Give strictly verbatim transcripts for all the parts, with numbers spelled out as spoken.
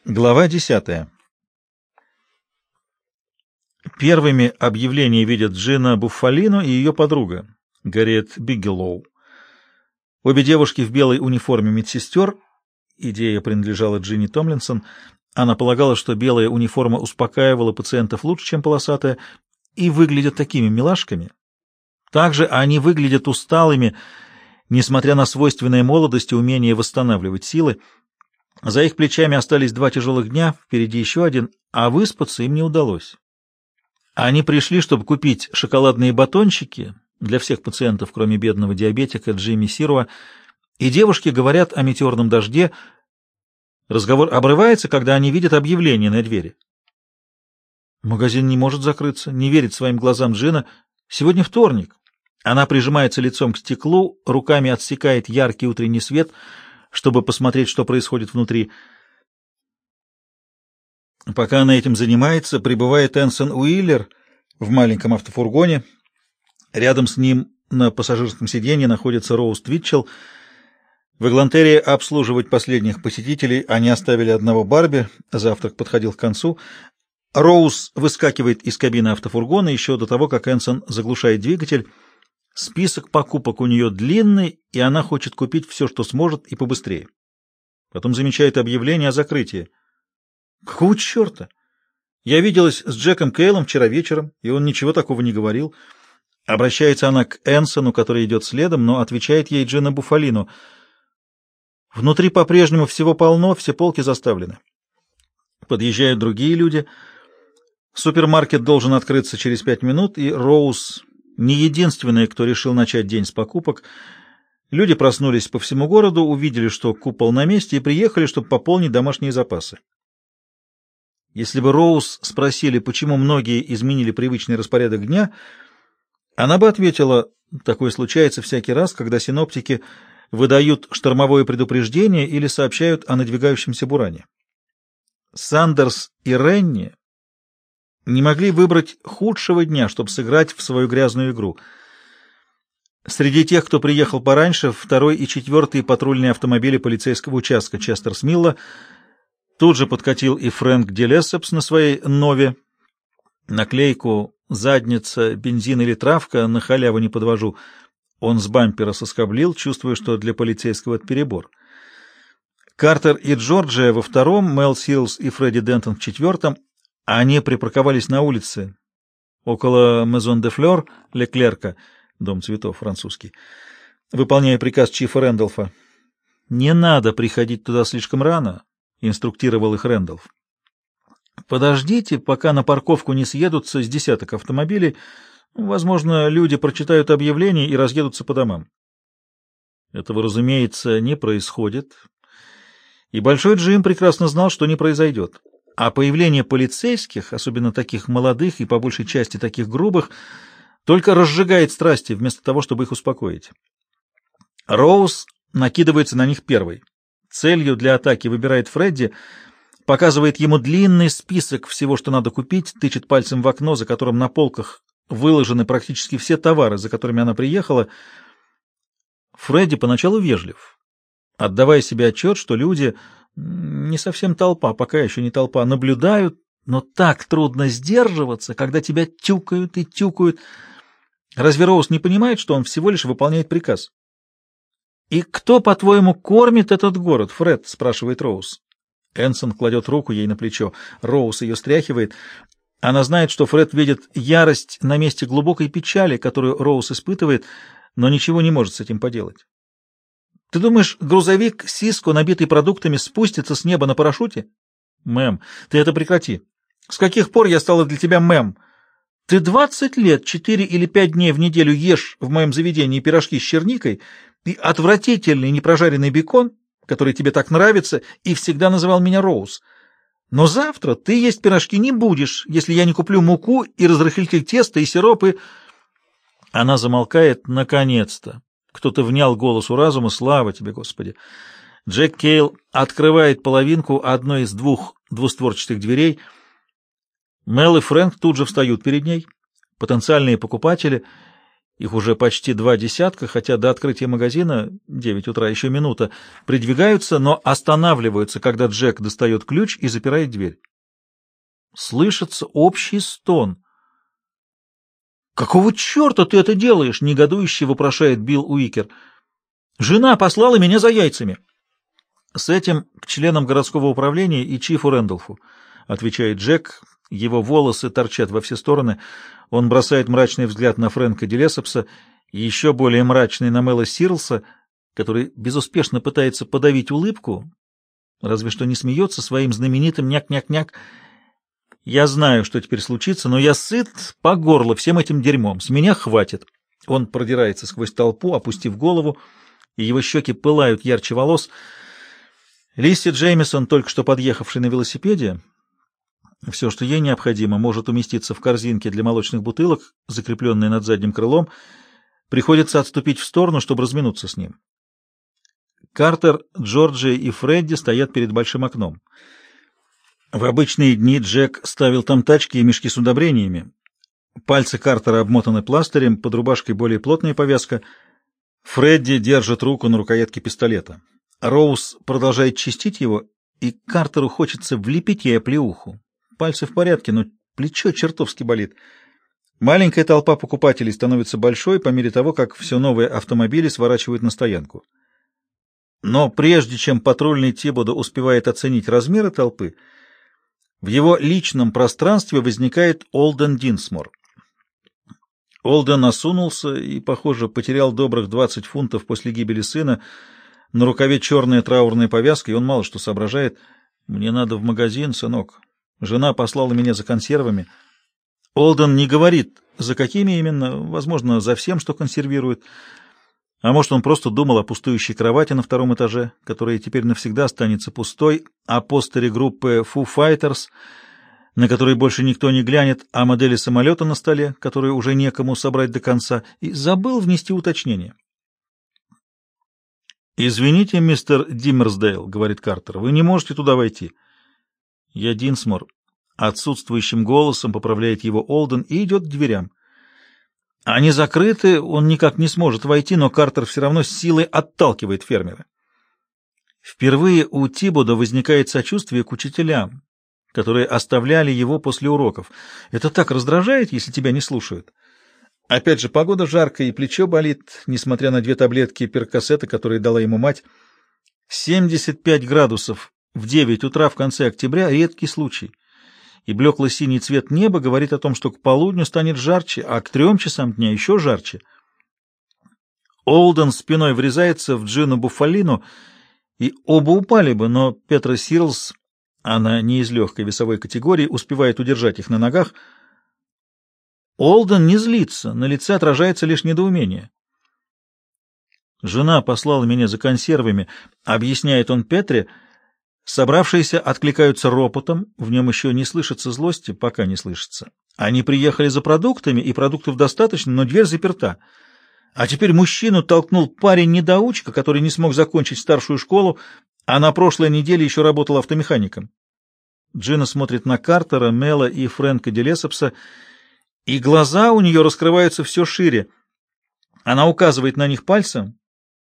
Глава десятая. Первыми объявление видят Джина Буффалино и ее подруга, Гарриет Биггелоу. Обе девушки в белой униформе медсестер. Идея принадлежала Джинни Томлинсон. Она полагала, что белая униформа успокаивала пациентов лучше, чем полосатая, и выглядят такими милашками. Также они выглядят усталыми, несмотря на свойственное молодости умение восстанавливать силы. За их плечами остались два тяжелых дня, впереди еще один, а выспаться им не удалось. Они пришли, чтобы купить шоколадные батончики для всех пациентов, кроме бедного диабетика Джимми Сируа, и девушки говорят о метеорном дожде. Разговор обрывается, когда они видят объявление на двери. Магазин не может закрыться, не верит своим глазам Джина. Сегодня вторник. Она прижимается лицом к стеклу, руками отсекает яркий утренний свет, чтобы посмотреть, что происходит внутри. Пока она этим занимается, прибывает Энсон Уиллер в маленьком автофургоне. Рядом с ним на пассажирском сиденье находится Роуз Твитчелл. В Эглантере обслуживать последних посетителей они оставили одного Барби, завтрак подходил к концу. Роуз выскакивает из кабины автофургона еще до того, как Энсон заглушает двигатель. Список покупок у нее длинный, и она хочет купить все, что сможет, и побыстрее. Потом замечает объявление о закрытии. Какого черта? Я виделась с Джеком Кейлом вчера вечером, и он ничего такого не говорил. Обращается она к Энсону, который идет следом, но отвечает ей Джина Буффалино. Внутри по-прежнему всего полно, все полки заставлены. Подъезжают другие люди. Супермаркет должен открыться через пять минут, и Роуз не единственная, кто решил начать день с покупок. Люди проснулись по всему городу, увидели, что купол на месте, и приехали, чтобы пополнить домашние запасы. Если бы Роуз спросили, почему многие изменили привычный распорядок дня, она бы ответила: такое случается всякий раз, когда синоптики выдают штормовое предупреждение или сообщают о надвигающемся буране. Сандерс и Ренни не могли выбрать худшего дня, чтобы сыграть в свою грязную игру. Среди тех, кто приехал пораньше, второй и четвертый патрульные автомобили полицейского участка Честерс-Милла. Тут же подкатил и Фрэнк Делессепс на своей Нове. Наклейку «Задница, бензин или травка» на халяву не подвожу. Он с бампера соскоблил, чувствуя, что для полицейского это перебор. Картер и Джорджия во втором, Мел Силс и Фредди Дентон в четвертом. Они припарковались на улице, около Мезон де Флёр, Леклерка, дом цветов французский, выполняя приказ Чифа Рэндолфа. «Не надо приходить туда слишком рано», — инструктировал их Рэндолф. «Подождите, пока на парковку не съедутся с десяток автомобилей. Возможно, люди прочитают объявление и разъедутся по домам». Этого, разумеется, не происходит, и Большой Джим прекрасно знал, что не произойдет. А появление полицейских, особенно таких молодых и по большей части таких грубых, только разжигает страсти, вместо того, чтобы их успокоить. Роуз накидывается на них первой. Целью для атаки выбирает Фредди, показывает ему длинный список всего, что надо купить, тычет пальцем в окно, за которым на полках выложены практически все товары, за которыми она приехала. Фредди поначалу вежлив, отдавая себе отчет, что люди, не совсем толпа, пока еще не толпа, наблюдают, но так трудно сдерживаться, когда тебя тюкают и тюкают. Разве Роуз не понимает, что он всего лишь выполняет приказ? «И кто, по-твоему, кормит этот город, Фред?» — спрашивает Роуз. Энсон кладет руку ей на плечо. Роуз ее стряхивает. Она знает, что Фред видит ярость на месте глубокой печали, которую Роуз испытывает, но ничего не может с этим поделать. «Ты думаешь, грузовик Сиско, набитый продуктами, спустится с неба на парашюте?» «Мэм, ты это прекрати. С каких пор я стала для тебя мэм? Ты двадцать лет, четыре или пять дней в неделю ешь в моем заведении пирожки с черникой и отвратительный непрожаренный бекон, который тебе так нравится, и всегда называл меня Роуз. Но завтра ты есть пирожки не будешь, если я не куплю муку и разрыхлитель теста и сироп, и...» Она замолкает. Наконец-то кто-то внял голосу разума. Слава тебе, Господи! Джек Кейл открывает половинку одной из двух двустворчатых дверей. Мел и Фрэнк тут же встают перед ней, потенциальные покупатели, их уже почти два десятка, хотя до открытия магазина, девять утра, еще минута, придвигаются, но останавливаются, когда Джек достает ключ и запирает дверь. Слышится общий стон. «Какого черта ты это делаешь?» — негодующе вопрошает Билл Уикер. «Жена послала меня за яйцами». «С этим к членам городского управления и чифу Рэндолфу», — отвечает Джек. Его волосы торчат во все стороны. Он бросает мрачный взгляд на Фрэнка Делесопса и еще более мрачный на Мэла Сирлса, который безуспешно пытается подавить улыбку, разве что не смеется своим знаменитым няк-няк-няк. «Я знаю, что теперь случится, но я сыт по горло всем этим дерьмом. С меня хватит». Он продирается сквозь толпу, опустив голову, и его щеки пылают ярче волос. Лисси Джеймисон, только что подъехавший на велосипеде, все, что ей необходимо, может уместиться в корзинке для молочных бутылок, закрепленной над задним крылом. Приходится отступить в сторону, чтобы разминуться с ним. Картер, Джорджия и Фредди стоят перед большим окном. В обычные дни Джек ставил там тачки и мешки с удобрениями. Пальцы Картера обмотаны пластырем, под рубашкой более плотная повязка. Фредди держит руку на рукоятке пистолета. Роуз продолжает чистить его, и Картеру хочется влепить ей оплеуху. Пальцы в порядке, но плечо чертовски болит. Маленькая толпа покупателей становится большой по мере того, как все новые автомобили сворачивают на стоянку. Но прежде чем патрульный Тибодо успевает оценить размеры толпы, в его личном пространстве возникает Олден Динсмор. Олден осунулся и, похоже, потерял добрых двадцать фунтов после гибели сына. На рукаве черная траурная повязка, и он мало что соображает. «Мне надо в магазин, сынок. Жена послала меня за консервами». Олден не говорит, за какими именно, возможно, за всем, что консервирует. А может, он просто думал о пустующей кровати на втором этаже, которая теперь навсегда останется пустой, о постере группы Foo Fighters, на который больше никто не глянет, о модели самолета на столе, которую уже некому собрать до конца, и забыл внести уточнение. «Извините, мистер Диммерсдейл», — говорит Картер, — «вы не можете туда войти». «Я Динсмор», — отсутствующим голосом поправляет его Олден и идет к дверям. Они закрыты, он никак не сможет войти, но Картер все равно с силой отталкивает фермера. Впервые у Тибодо возникает сочувствие к учителям, которые оставляли его после уроков. Это так раздражает, если тебя не слушают. Опять же, погода жаркая, и плечо болит, несмотря на две таблетки перкосета, которые дала ему мать. семьдесят пять градусов в девять утра в конце октября — редкий случай. И блекло-синий цвет неба говорит о том, что к полудню станет жарче, а к трем часам дня еще жарче. Олден спиной врезается в Джину Буффалину, и оба упали бы, но Петра Сирлс, она не из легкой весовой категории, успевает удержать их на ногах. Олден не злится, на лице отражается лишь недоумение. «Жена послала меня за консервами», — объясняет он Петре. Собравшиеся откликаются ропотом, в нем еще не слышится злости, пока не слышится. Они приехали за продуктами, и продуктов достаточно, но дверь заперта. А теперь мужчину толкнул парень-недоучка, который не смог закончить старшую школу, а на прошлой неделе еще работал автомехаником. Джина смотрит на Картера, Мела и Фрэнка Делесопса, и глаза у нее раскрываются все шире. Она указывает на них пальцем.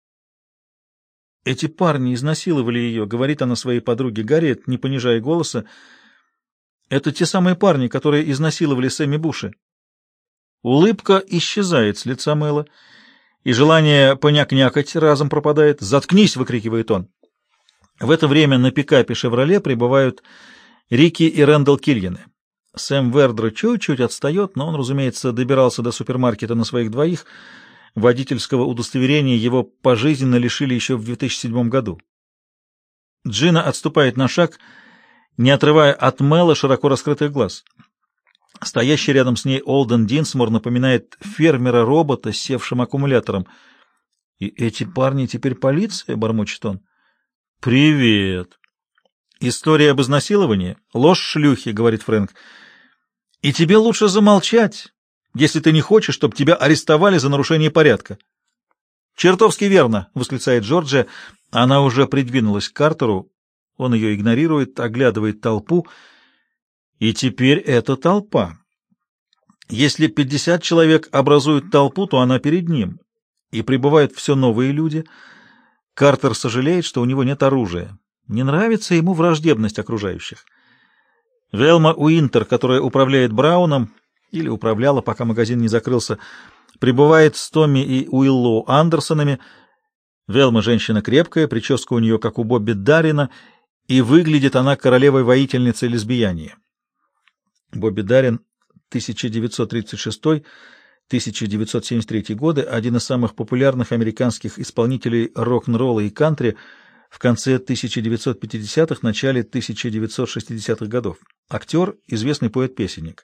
«Эти парни изнасиловали ее», — говорит она своей подруге Гарриет, не понижая голоса. «Это те самые парни, которые изнасиловали Сэмми Буши». Улыбка исчезает с лица Мэла, и желание поняк-някать разом пропадает. «Заткнись!» — выкрикивает он. В это время на пикапе «Шевроле» прибывают Рики и Рэндалл Кильяны. Сэм Вердер чуть-чуть отстает, но он, разумеется, добирался до супермаркета на своих двоих. Водительского удостоверения его пожизненно лишили еще в две тысячи седьмом году. Джина отступает на шаг, не отрывая от Мэла широко раскрытых глаз. Стоящий рядом с ней Олден Динсмор напоминает фермера-робота с севшим аккумулятором. «И эти парни теперь полиция?» — бормочет он. «Привет!» «История об изнасиловании? Ложь шлюхи», — говорит Фрэнк. «И тебе лучше замолчать, если ты не хочешь, чтобы тебя арестовали за нарушение порядка». «Чертовски верно!» — восклицает Джорджия. Она уже придвинулась к Картеру. Он ее игнорирует, оглядывает толпу. И теперь это толпа. Если пятьдесят человек образуют толпу, то она перед ним, и прибывают все новые люди. Картер сожалеет, что у него нет оружия. Не нравится ему враждебность окружающих. Велма Уинтер, которая управляет Брауном, или управляла, пока магазин не закрылся, прибывает с Томми и Уиллоу Андерсонами. Велма женщина крепкая, прическа у нее, как у Бобби Даррина, и выглядит она королевой-воительницей лесбиянии. Бобби Даррин, тысяча девятьсот тридцать шестой — тысяча девятьсот семьдесят третий годы, один из самых популярных американских исполнителей рок-н-ролла и кантри в конце тысяча девятьсот пятидесятых, начале тысяча девятьсот шестидесятых годов. Актер, известный поэт-песенник.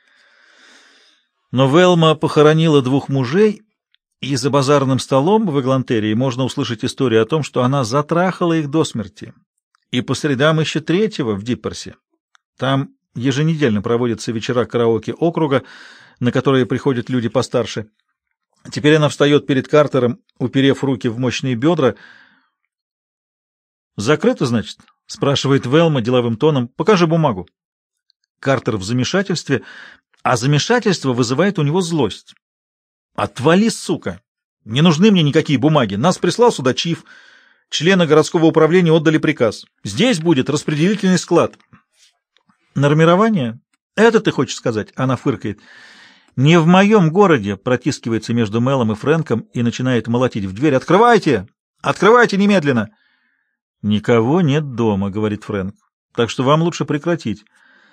Но Велма похоронила двух мужей, и за базарным столом в Эглантерии можно услышать историю о том, что она затрахала их до смерти. И по средам ищет третьего в Дипперсе. Там еженедельно проводятся вечера караоке округа, на которые приходят люди постарше. Теперь она встает перед Картером, уперев руки в мощные бедра. «Закрыто, значит?» — спрашивает Велма деловым тоном. «Покажи бумагу». Картер в замешательстве, а замешательство вызывает у него злость. «Отвали, сука! Не нужны мне никакие бумаги. Нас прислал сюда чиф. Члены городского управления отдали приказ. Здесь будет распределительный склад». «Нормирование? Это ты хочешь сказать?» — она фыркает. «Не в моем городе», — протискивается между Мелом и Фрэнком и начинает молотить в дверь. «Открывайте! Открывайте немедленно!» «Никого нет дома», — говорит Фрэнк. «Так что вам лучше прекратить».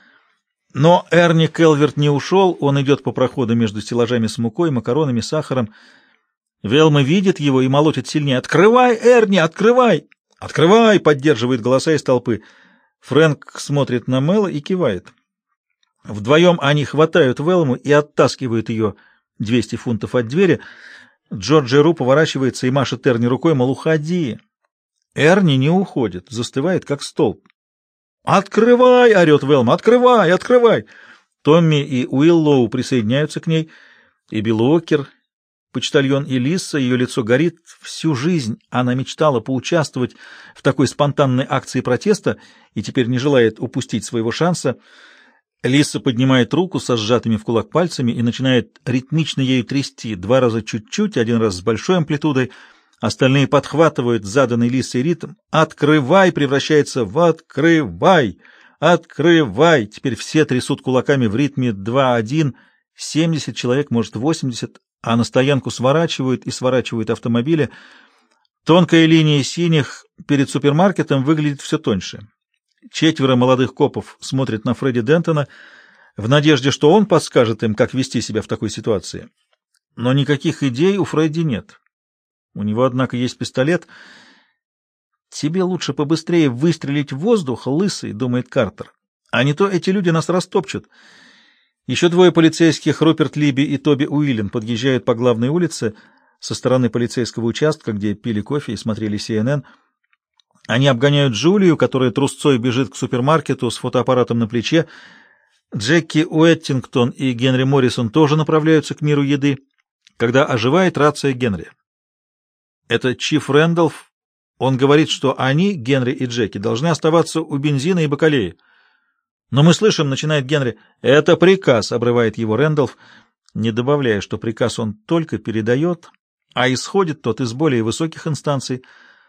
Но Эрни Келверт не ушел, он идет по проходу между стеллажами с мукой, макаронами, сахаром. Велма видит его и молотит сильнее. «Открывай, Эрни, открывай!» «Открывай!» — поддерживает голоса из толпы. Фрэнк смотрит на Мела и кивает. Вдвоем они хватают Велму и оттаскивают ее двести фунтов от двери. Джорджи Ру поворачивается и машет Эрни рукой, мол, уходи. Эрни не уходит, застывает, как столб. «Открывай!» — орет Велма. «Открывай! Открывай!» Томми и Уиллоу присоединяются к ней, и Билл Уокер, почтальон и Лисса, ее лицо горит. Всю жизнь она мечтала поучаствовать в такой спонтанной акции протеста и теперь не желает упустить своего шанса. Лисса поднимает руку со сжатыми в кулак пальцами и начинает ритмично ею трясти, два раза чуть-чуть, один раз с большой амплитудой. Остальные подхватывают заданный Лиссой ритм. «Открывай!» превращается в «Открывай! Открывай!» Теперь все трясут кулаками в ритме два-один. семьдесят человек, может, восемьдесят, а на стоянку сворачивают и сворачивают автомобили. Тонкая линия синих перед супермаркетом выглядит все тоньше. Четверо молодых копов смотрят на Фредди Дентона в надежде, что он подскажет им, как вести себя в такой ситуации. Но никаких идей у Фредди нет. У него, однако, есть пистолет. «Тебе лучше побыстрее выстрелить в воздух, лысый», — думает Картер. «А не то эти люди нас растопчут». Еще двое полицейских, Руперт Либи и Тоби Уиллен, подъезжают по главной улице со стороны полицейского участка, где пили кофе и смотрели Си Эн Эн. Они обгоняют Джулию, которая трусцой бежит к супермаркету с фотоаппаратом на плече. Джеки Уэттингтон и Генри Моррисон тоже направляются к миру еды, когда оживает рация Генри. Это Чиф Рэндалф. Он говорит, что они, Генри и Джеки, должны оставаться у бензина и бакалеи. «Но мы слышим», — начинает Генри. «Это приказ», — обрывает его Рэндалф, не добавляя, что приказ он только передает, а исходит тот из более высоких инстанций.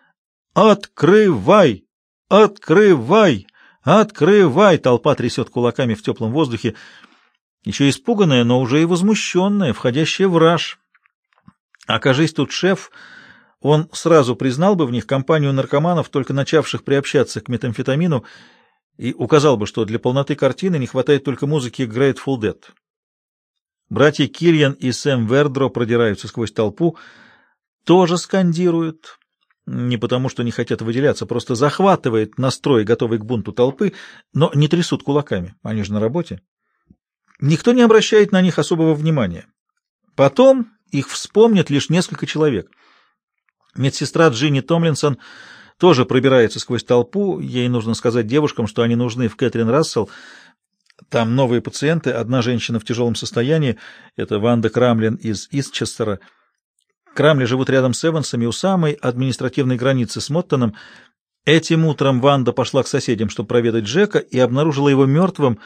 «Открывай! Открывай! Открывай!» Толпа трясет кулаками в теплом воздухе, еще испуганная, но уже и возмущенная, входящая в раж. Окажись тут шеф, он сразу признал бы в них компанию наркоманов, только начавших приобщаться к метамфетамину, и указал бы, что для полноты картины не хватает только музыки Grateful Dead. Братья Киллиан и Сэм Вердро продираются сквозь толпу, тоже скандируют, не потому что не хотят выделяться, просто захватывает настрой, готовый к бунту толпы, но не трясут кулаками, они же на работе. Никто не обращает на них особого внимания. Потом их вспомнят лишь несколько человек. Медсестра Джинни Томлинсон тоже пробирается сквозь толпу. Ей нужно сказать девушкам, что они нужны в Кэтрин Рассел. Там новые пациенты, одна женщина в тяжелом состоянии, это Ванда Крамлин из Истчестера. Крамли живут рядом с Эвансами у самой административной границы с Моттоном. Этим утром Ванда пошла к соседям, чтобы проведать Джека, и обнаружила его мертвым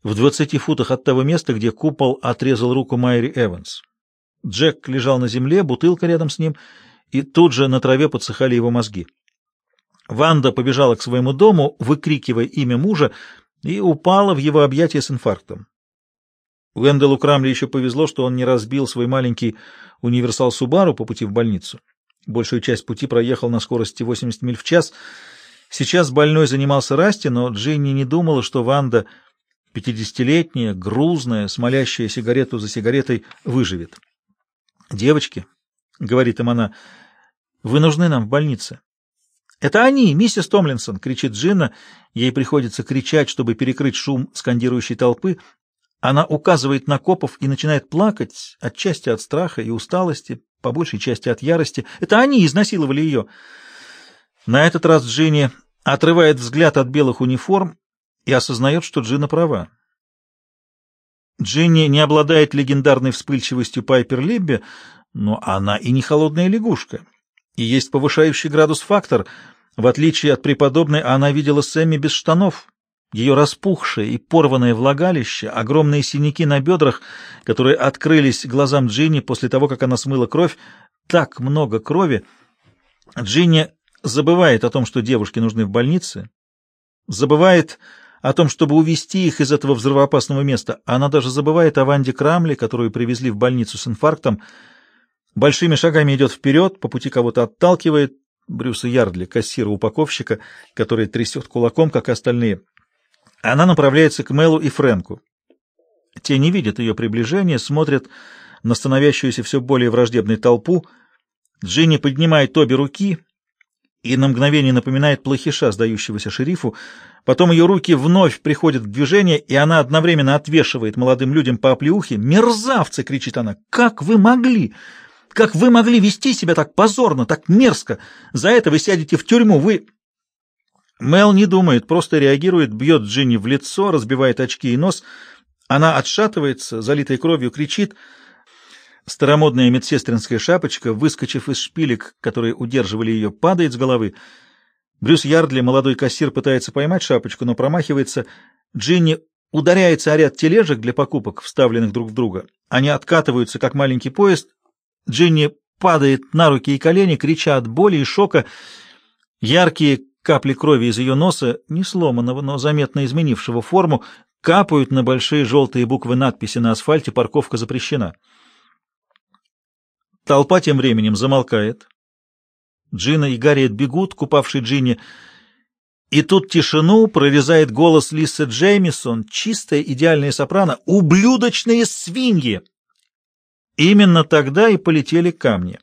в двадцати футах от того места, где купол отрезал руку Майри Эванс. Джек лежал на земле, бутылка рядом с ним, и тут же на траве подсыхали его мозги. Ванда побежала к своему дому, выкрикивая имя мужа, и упала в его объятия с инфарктом. Уэнделу Крамли еще повезло, что он не разбил свой маленький универсал Субару по пути в больницу. Большую часть пути проехал на скорости восемьдесят миль в час. Сейчас больной занимался Расти, но Джинни не думала, что Ванда, пятидесятилетняя, грузная, смолящая сигарету за сигаретой, выживет. «Девочки», — говорит им она, — «вы нужны нам в больнице». «Это они, миссис Томлинсон!» — кричит Джинна. Ей приходится кричать, чтобы перекрыть шум скандирующей толпы. Она указывает на копов и начинает плакать, отчасти от страха и усталости, по большей части от ярости. «Это они изнасиловали ее!» На этот раз Джинни отрывает взгляд от белых униформ и осознает, что Джинна права. Джинни не обладает легендарной вспыльчивостью Пайпер Либби, но она и не холодная лягушка. И есть повышающий градус фактор. В отличие от преподобной, она видела Сэмми без штанов. Ее распухшее и порванное влагалище, огромные синяки на бедрах, которые открылись глазам Джинни после того, как она смыла кровь. Так много крови. Джинни забывает о том, что девушки нужны в больнице, забывает о том, чтобы увезти их из этого взрывоопасного места. Она даже забывает о Ванде Крамли, которую привезли в больницу с инфарктом. Большими шагами идет вперед, по пути кого-то отталкивает, Брюса Ярдли, кассира-упаковщика, который трясет кулаком, как и остальные. Она направляется к Мэлу и Фрэнку. Те не видят ее приближения, смотрят на становящуюся все более враждебной толпу. Джинни поднимает обе руки и на мгновение напоминает плохиша, сдающегося шерифу. Потом ее руки вновь приходят в движение, и она одновременно отвешивает молодым людям по оплеухе. «Мерзавцы!» — кричит она. «Как вы могли? Как вы могли вести себя так позорно, так мерзко? За это вы сядете в тюрьму, вы...» Мэл не думает, просто реагирует, бьет Джинни в лицо, разбивает очки и нос. Она отшатывается, залитая кровью, кричит. Старомодная медсестринская шапочка, выскочив из шпилек, которые удерживали ее, падает с головы. Брюс Ярдли, молодой кассир, пытается поймать шапочку, но промахивается. Джинни ударяется о ряд тележек для покупок, вставленных друг в друга. Они откатываются, как маленький поезд. Джинни падает на руки и колени, крича от боли и шока. Яркие капли крови из ее носа, не сломанного, но заметно изменившего форму, капают на большие желтые буквы надписи на асфальте «Парковка запрещена». Толпа тем временем замолкает. Джина и Гарриет бегут к упавшей Джинни. И тут тишину прорезает голос Лисы Джеймисон, чистая идеальная сопрано: «Ублюдочные свиньи!» Именно тогда и полетели камни.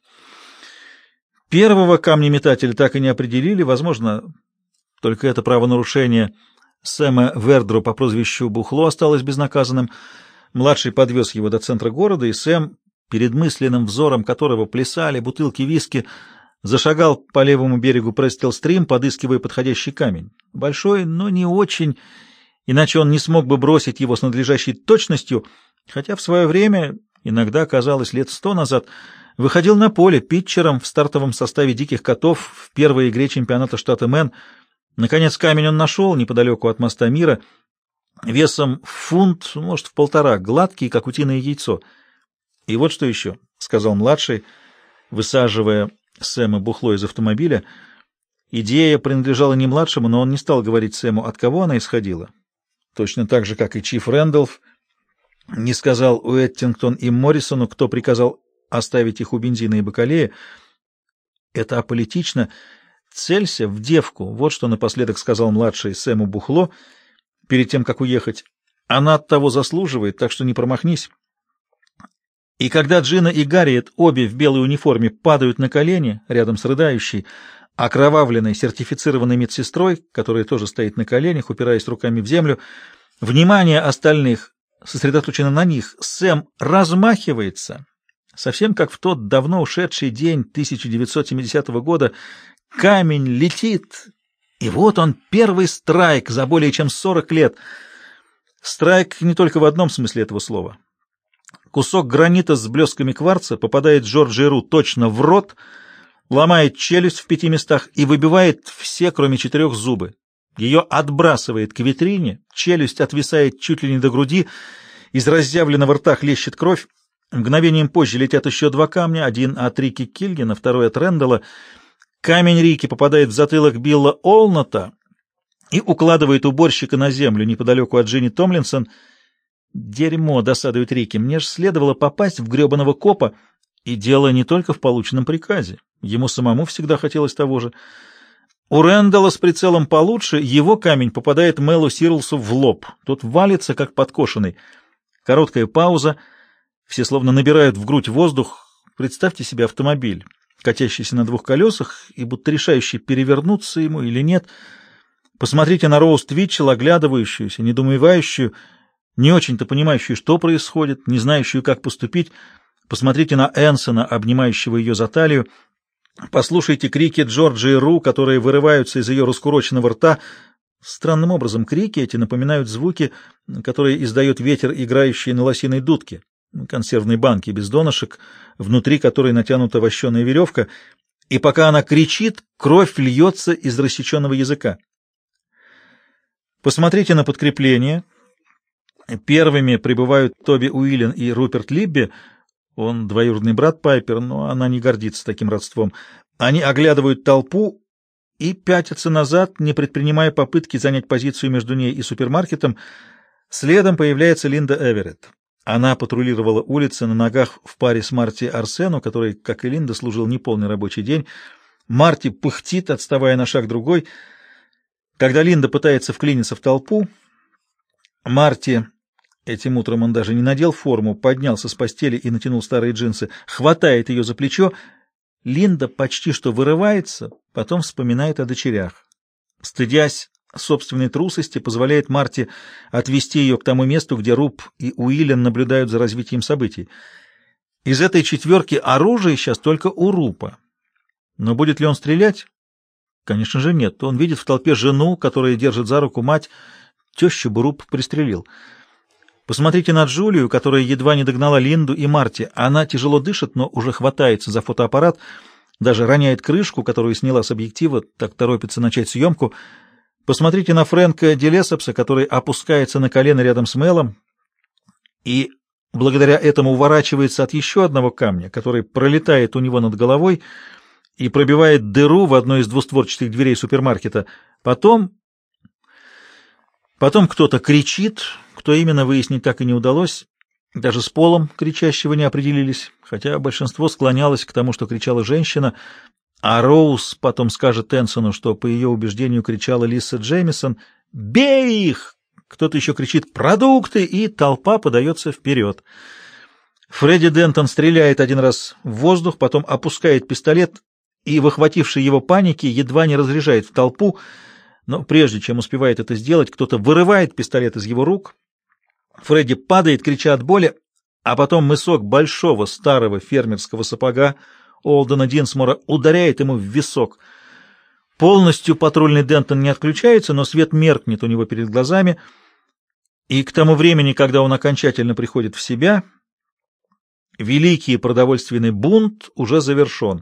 Первого камнеметателя так и не определили, возможно, только это правонарушение Сэма Вердру по прозвищу Бухло осталось безнаказанным. Младший подвез его до центра города, и Сэм, перед мысленным взором которого плясали бутылки виски, зашагал по левому берегу Престил-стрим, подыскивая подходящий камень. Большой, но не очень, иначе он не смог бы бросить его с надлежащей точностью, хотя в свое время, иногда казалось лет сто назад, выходил на поле питчером в стартовом составе «Диких котов» в первой игре чемпионата штата Мэн. Наконец камень он нашел неподалеку от моста Мира, весом в фунт, может, в полтора, гладкий, как утиное яйцо. «И вот что еще», — сказал младший, высаживая Сэма Бухло из автомобиля. Идея принадлежала не младшему, но он не стал говорить Сэму, от кого она исходила. Точно так же, как и Чиф Рэндалф не сказал Уэттингтон и Моррисону, кто приказал оставить их у бензина и бакалея. Это аполитично. Целься в девку. Вот что напоследок сказал младший Сэму Бухло перед тем, как уехать. Она от того заслуживает, так что не промахнись. И когда Джина и Гарриет, обе в белой униформе, падают на колени рядом с рыдающей, окровавленной сертифицированной медсестрой, которая тоже стоит на коленях, упираясь руками в землю, внимание остальных сосредоточено на них. Сэм размахивается, совсем как в тот давно ушедший день тысяча девятьсот семидесятого года. Камень летит, и вот он, первый страйк за более чем сорок лет. Страйк не только в одном смысле этого слова. Кусок гранита с блесками кварца попадает Джорджи Ру точно в рот, ломает челюсть в пяти местах и выбивает все, кроме четырех, зубы. Ее отбрасывает к витрине, челюсть отвисает чуть ли не до груди, из разъявленного рта хлещет кровь. Мгновением позже летят еще два камня, один от Рики Кильгена, второй от Рэндалла. Камень Рики попадает в затылок Билла Олната и укладывает уборщика на землю неподалеку от Джинни Томлинсон. «Дерьмо!» — досадует Рики. «Мне ж следовало попасть в гребаного копа, и дело не только в полученном приказе. Ему самому всегда хотелось того же». У Рэндалла с прицелом получше, его камень попадает Мэлу Сирлсу в лоб. Тот валится, как подкошенный. Короткая пауза. Все словно набирают в грудь воздух. Представьте себе автомобиль, катящийся на двух колесах, и будто решающий, перевернуться ему или нет. Посмотрите на Роуз Твитчелл, оглядывающуюся, недоумевающую, не очень-то понимающую, что происходит, не знающую, как поступить. Посмотрите на Энсона, обнимающего ее за талию. Послушайте крики Джорджи и Ру, которые вырываются из ее раскуроченного рта. Странным образом крики эти напоминают звуки, которые издает ветер, играющий на лосиной дудке, консервной банки без донышек, внутри которой натянута вощеная веревка, и пока она кричит, кровь льется из рассеченного языка. Посмотрите на подкрепление. Первыми прибывают Тоби Уиллен и Руперт Либби. Он двоюродный брат Пайпер, но она не гордится таким родством. Они оглядывают толпу и пятятся назад, не предпринимая попытки занять позицию между ней и супермаркетом. Следом появляется Линда Эверетт. Она патрулировала улицы на ногах в паре с Марти Арсену, который, как и Линда, служил неполный рабочий день. Марти пыхтит, отставая на шаг другой. Когда Линда пытается вклиниться в толпу, Марти, этим утром он даже не надел форму, поднялся с постели и натянул старые джинсы, хватает ее за плечо. Линда почти что вырывается, потом вспоминает о дочерях. Стыдясь собственной трусости, позволяет Марти отвести ее к тому месту, где Руб и Уиллен наблюдают за развитием событий. Из этой четверки оружие сейчас только у Рупа. Но будет ли он стрелять? Конечно же нет. Он видит в толпе жену, которая держит за руку мать. Тещу бы Руб пристрелил. Посмотрите на Джулию, которая едва не догнала Линду и Марти. Она тяжело дышит, но уже хватается за фотоаппарат, даже роняет крышку, которую сняла с объектива, так торопится начать съемку. Посмотрите на Фрэнка Делесопса, который опускается на колено рядом с Мэлом и благодаря этому уворачивается от еще одного камня, который пролетает у него над головой и пробивает дыру в одной из двустворчатых дверей супермаркета. Потом... Потом кто-то кричит, кто именно выяснить так и не удалось. Даже с полом кричащего не определились, хотя большинство склонялось к тому, что кричала женщина, а Роуз потом скажет Энсону, что по ее убеждению кричала Лиса Джеймисон: «Бей их!» Кто-то еще кричит «Продукты!» и толпа подается вперед. Фредди Дентон стреляет один раз в воздух, потом опускает пистолет и, в охватившей его панике, едва не разряжает в толпу, но прежде чем успевает это сделать, кто-то вырывает пистолет из его рук. Фредди падает, крича от боли, а потом мысок большого старого фермерского сапога Олдена Динсмора ударяет ему в висок. Полностью патрульный Дентон не отключается, но свет меркнет у него перед глазами, и к тому времени, когда он окончательно приходит в себя, великий продовольственный бунт уже завершен.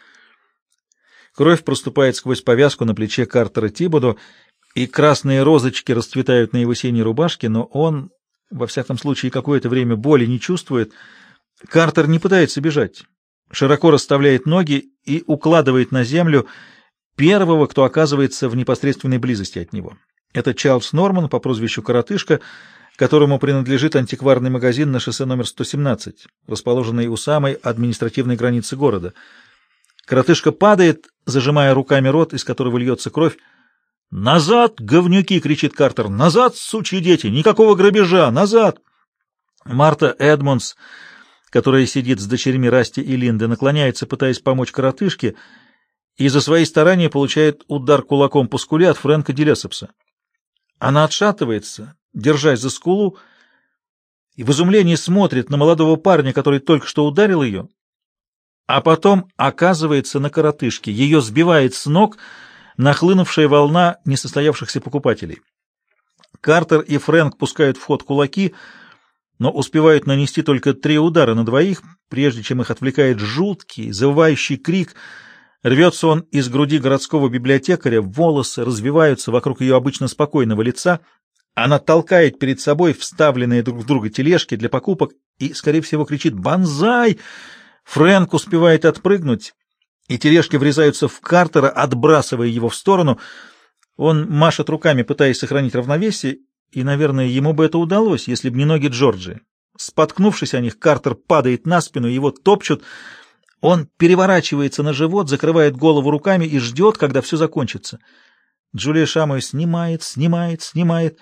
Кровь проступает сквозь повязку на плече Картера Тибодо, и красные розочки расцветают на его синей рубашке, но он, во всяком случае, какое-то время боли не чувствует. Картер не пытается бежать, широко расставляет ноги и укладывает на землю первого, кто оказывается в непосредственной близости от него. Это Чарльз Норман по прозвищу Коротышка, которому принадлежит антикварный магазин на шоссе номер сто семнадцать, расположенный у самой административной границы города. Коротышка падает, зажимая руками рот, из которого льется кровь. «Назад, говнюки!» — кричит Картер. «Назад, сучьи дети! Никакого грабежа! Назад!» Марта Эдмондс, которая сидит с дочерьми Расти и Линды, наклоняется, пытаясь помочь коротышке, и за свои старания получает удар кулаком по скуле от Фрэнка Делесопса. Она отшатывается, держась за скулу, и в изумлении смотрит на молодого парня, который только что ударил ее, а потом оказывается на коротышке. Ее сбивает с ног нахлынувшая волна несостоявшихся покупателей. Картер и Фрэнк пускают в ход кулаки, но успевают нанести только три удара на двоих, прежде чем их отвлекает жуткий, завывающий крик. Рвется он из груди городского библиотекаря, волосы развиваются вокруг ее обычно спокойного лица, она толкает перед собой вставленные друг в друга тележки для покупок и, скорее всего, кричит «Бонзай!». Фрэнк успевает отпрыгнуть, и тележки врезаются в Картера, отбрасывая его в сторону. Он машет руками, пытаясь сохранить равновесие, и, наверное, ему бы это удалось, если бы не ноги Джорджии. Споткнувшись о них, Картер падает на спину, его топчут. Он переворачивается на живот, закрывает голову руками и ждет, когда все закончится. Джулия Шамой снимает, снимает, снимает.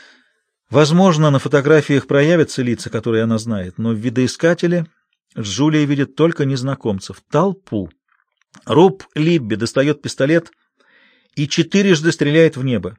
Возможно, на фотографиях проявятся лица, которые она знает, но в видоискателе Джулия видит только незнакомцев, толпу. Роб Либби достает пистолет и четырежды стреляет в небо.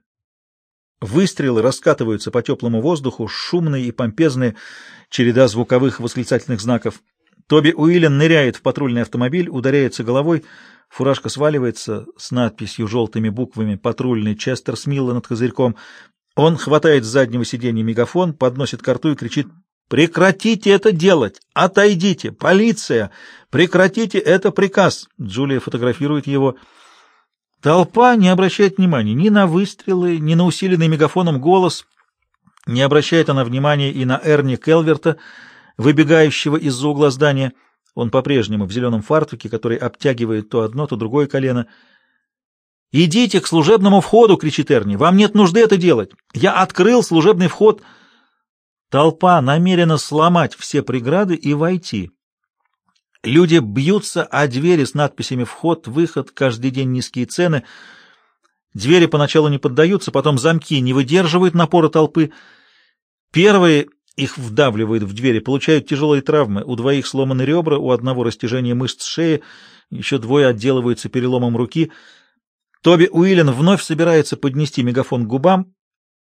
Выстрелы раскатываются по теплому воздуху, шумные и помпезные, череда звуковых восклицательных знаков. Тоби Уиллен ныряет в патрульный автомобиль, ударяется головой, фуражка сваливается с надписью желтыми буквами «Патрульный Честер Смилла» над козырьком. Он хватает с заднего сиденья мегафон, подносит ко рту и кричит: «Прекратите это делать! Отойдите! Полиция! Прекратите! Это приказ!» Джулия фотографирует его. Толпа не обращает внимания ни на выстрелы, ни на усиленный мегафоном голос. Не обращает она внимания и на Эрни Келверта, выбегающего из-за угла здания. Он по-прежнему в зеленом фартуке, который обтягивает то одно, то другое колено. «Идите к служебному входу!» — кричит Эрни. «Вам нет нужды это делать! Я открыл служебный вход!» Толпа намерена сломать все преграды и войти. Люди бьются о двери с надписями «Вход», «Выход», «Каждый день низкие цены». Двери поначалу не поддаются, потом замки не выдерживают напора толпы. Первые их вдавливают в двери, получают тяжелые травмы. У двоих сломаны ребра, у одного растяжение мышц шеи, еще двое отделываются переломом руки. Тоби Уиллен вновь собирается поднести мегафон к губам,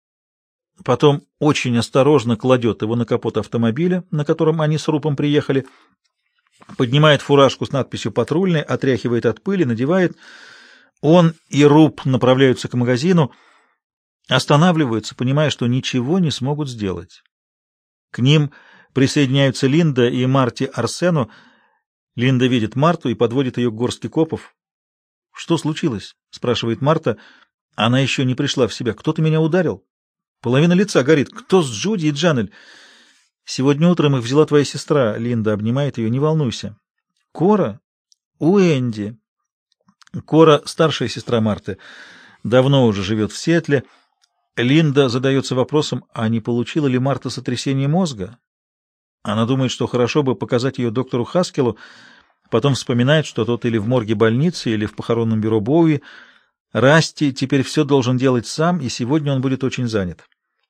потом очень осторожно кладет его на капот автомобиля, на котором они с Рупом приехали, поднимает фуражку с надписью «Патрульный», отряхивает от пыли, надевает. Он и Руп направляются к магазину, останавливаются, понимая, что ничего не смогут сделать. К ним присоединяются Линда и Марти Арсену. Линда видит Марту и подводит ее к горстке копов. «Что случилось?» — спрашивает Марта. Она еще не пришла в себя. «Кто-то меня ударил? Половина лица горит. Кто с Джуди и Джанель?» «Сегодня утром их взяла твоя сестра». Линда обнимает ее. «Не волнуйся». «Кора?» «У Энди». Кора — старшая сестра Марты. Давно уже живет в Сиэтле. Линда задается вопросом, а не получила ли Марта сотрясение мозга? Она думает, что хорошо бы показать ее доктору Хаскелу, потом вспоминает, что тот или в морге больницы, или в похоронном бюро Боуи. Расти теперь все должен делать сам, и сегодня он будет очень занят.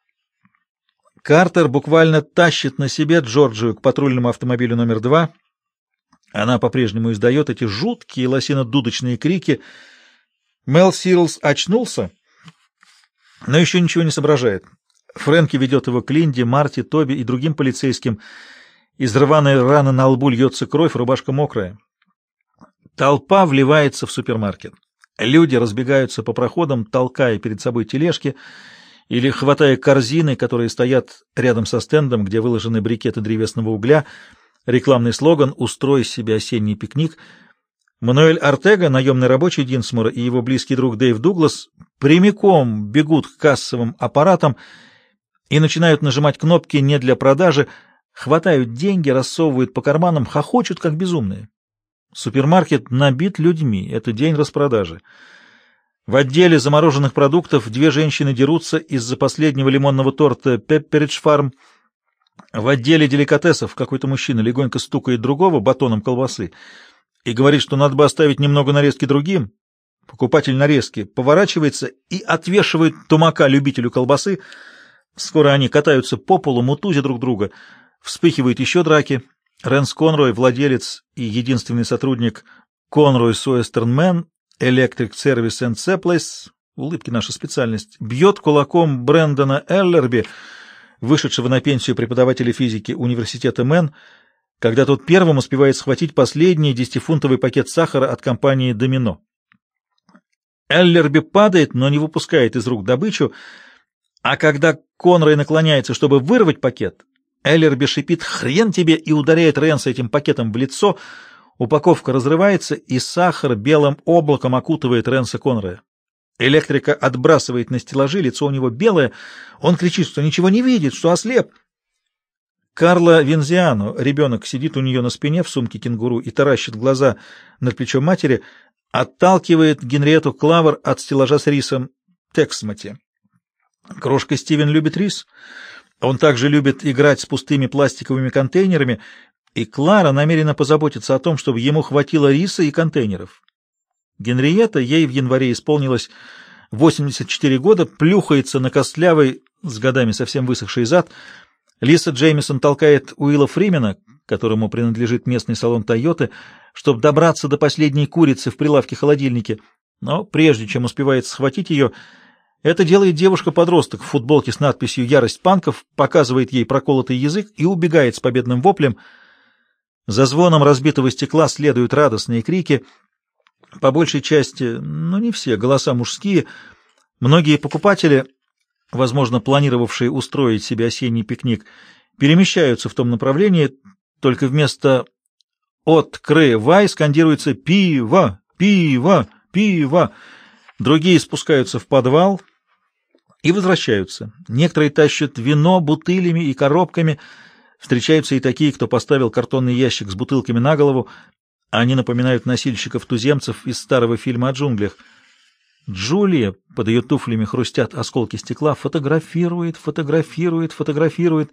Картер буквально тащит на себе Джорджию к патрульному автомобилю номер два. Она по-прежнему издает эти жуткие лосино-дудочные крики. Мел Сирлс очнулся, но еще ничего не соображает. Фрэнки ведет его к Линде, Марти, Тоби и другим полицейским. Из рваной раны на лбу льется кровь, рубашка мокрая. Толпа вливается в супермаркет. Люди разбегаются по проходам, толкая перед собой тележки или хватая корзины, которые стоят рядом со стендом, где выложены брикеты древесного угля. Рекламный слоган «Устрой себе осенний пикник». Мануэль Артега, наемный рабочий Динсмора, и его близкий друг Дэйв Дуглас прямиком бегут к кассовым аппаратам и начинают нажимать кнопки не для продажи, хватают деньги, рассовывают по карманам, хохочут как безумные. Супермаркет набит людьми, это день распродажи. В отделе замороженных продуктов две женщины дерутся из-за последнего лимонного торта Pepperidge Farm. В отделе деликатесов какой-то мужчина легонько стукает другого батоном колбасы и говорит, что надо бы оставить немного нарезки другим. Покупатель нарезки поворачивается и отвешивает тумака любителю колбасы. Скоро они катаются по полу, мутузя друг друга. Вспыхивают еще драки. Рэнс Конрой, владелец и единственный сотрудник Conroy's Western Man, Electric Service and Supplies, улыбки наша специальность, бьет кулаком Брэндона Эллерби, вышедшего на пенсию преподавателя физики университета Мэн, когда тот первым успевает схватить последний десятифунтовый пакет сахара от компании «Домино». Эллерби падает, но не выпускает из рук добычу, а когда Конрой наклоняется, чтобы вырвать пакет, Эллерби шипит «Хрен тебе!» и ударяет Рэнса этим пакетом в лицо. Упаковка разрывается, и сахар белым облаком окутывает Рэнса Конроя. Электрика отбрасывает на стеллажи, лицо у него белое. Он кричит, что ничего не видит, что ослеп. Карла Вензиано, ребенок, сидит у нее на спине в сумке кенгуру и таращит глаза над плечом матери, отталкивает Генриетту Клавер от стеллажа с рисом Тексмати. Крошка Стивен любит рис. Он также любит играть с пустыми пластиковыми контейнерами, и Клара намерена позаботиться о том, чтобы ему хватило риса и контейнеров. Генриетта, ей в январе исполнилось восемьдесят четыре года, плюхается на костлявый, с годами совсем высохший зад. Лиса Джеймисон толкает Уилла Фримена, которому принадлежит местный салон «Тойоты», чтобы добраться до последней курицы в прилавке-холодильнике, но прежде чем успевает схватить ее, это делает девушка-подросток в футболке с надписью «Ярость панков», показывает ей проколотый язык и убегает с победным воплем. За звоном разбитого стекла следуют радостные крики. По большей части, ну не все, голоса мужские. Многие покупатели, возможно, планировавшие устроить себе осенний пикник, перемещаются в том направлении, только вместо «от кры вай» скандируется «пиво, пиво, пиво». Другие спускаются в подвал и возвращаются. Некоторые тащат вино бутылями и коробками. Встречаются и такие, кто поставил картонный ящик с бутылками на голову. Они напоминают носильщиков-туземцев из старого фильма о джунглях. Джулия, под ее туфлями хрустят осколки стекла, фотографирует, фотографирует, фотографирует.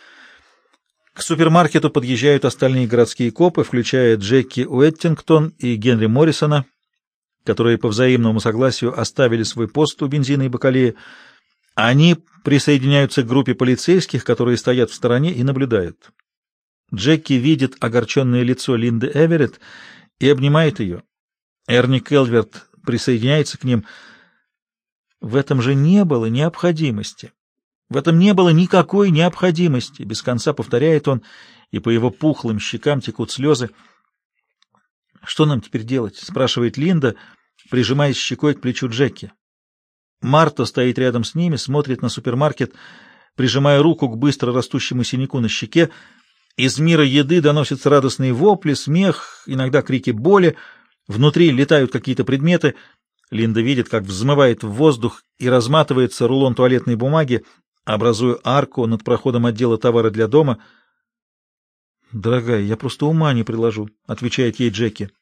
К супермаркету подъезжают остальные городские копы, включая Джеки Уэттингтон и Генри Моррисона, которые по взаимному согласию оставили свой пост у бензина и бакалеи. Они присоединяются к группе полицейских, которые стоят в стороне и наблюдают. Джеки видит огорченное лицо Линды Эверетт и обнимает ее. Эрни Келверт присоединяется к ним. В этом же не было необходимости. В этом не было никакой необходимости, без конца повторяет он, и по его пухлым щекам текут слезы. «Что нам теперь делать?» — спрашивает Линда, прижимаясь щекой к плечу Джеки. Марта стоит рядом с ними, смотрит на супермаркет, прижимая руку к быстро растущему синяку на щеке. Из мира еды доносятся радостные вопли, смех, иногда крики боли. Внутри летают какие-то предметы. Линда видит, как взмывает в воздух и разматывается рулон туалетной бумаги, образуя арку над проходом отдела товара для дома. «Дорогая, я просто ума не приложу», — отвечает ей Джеки.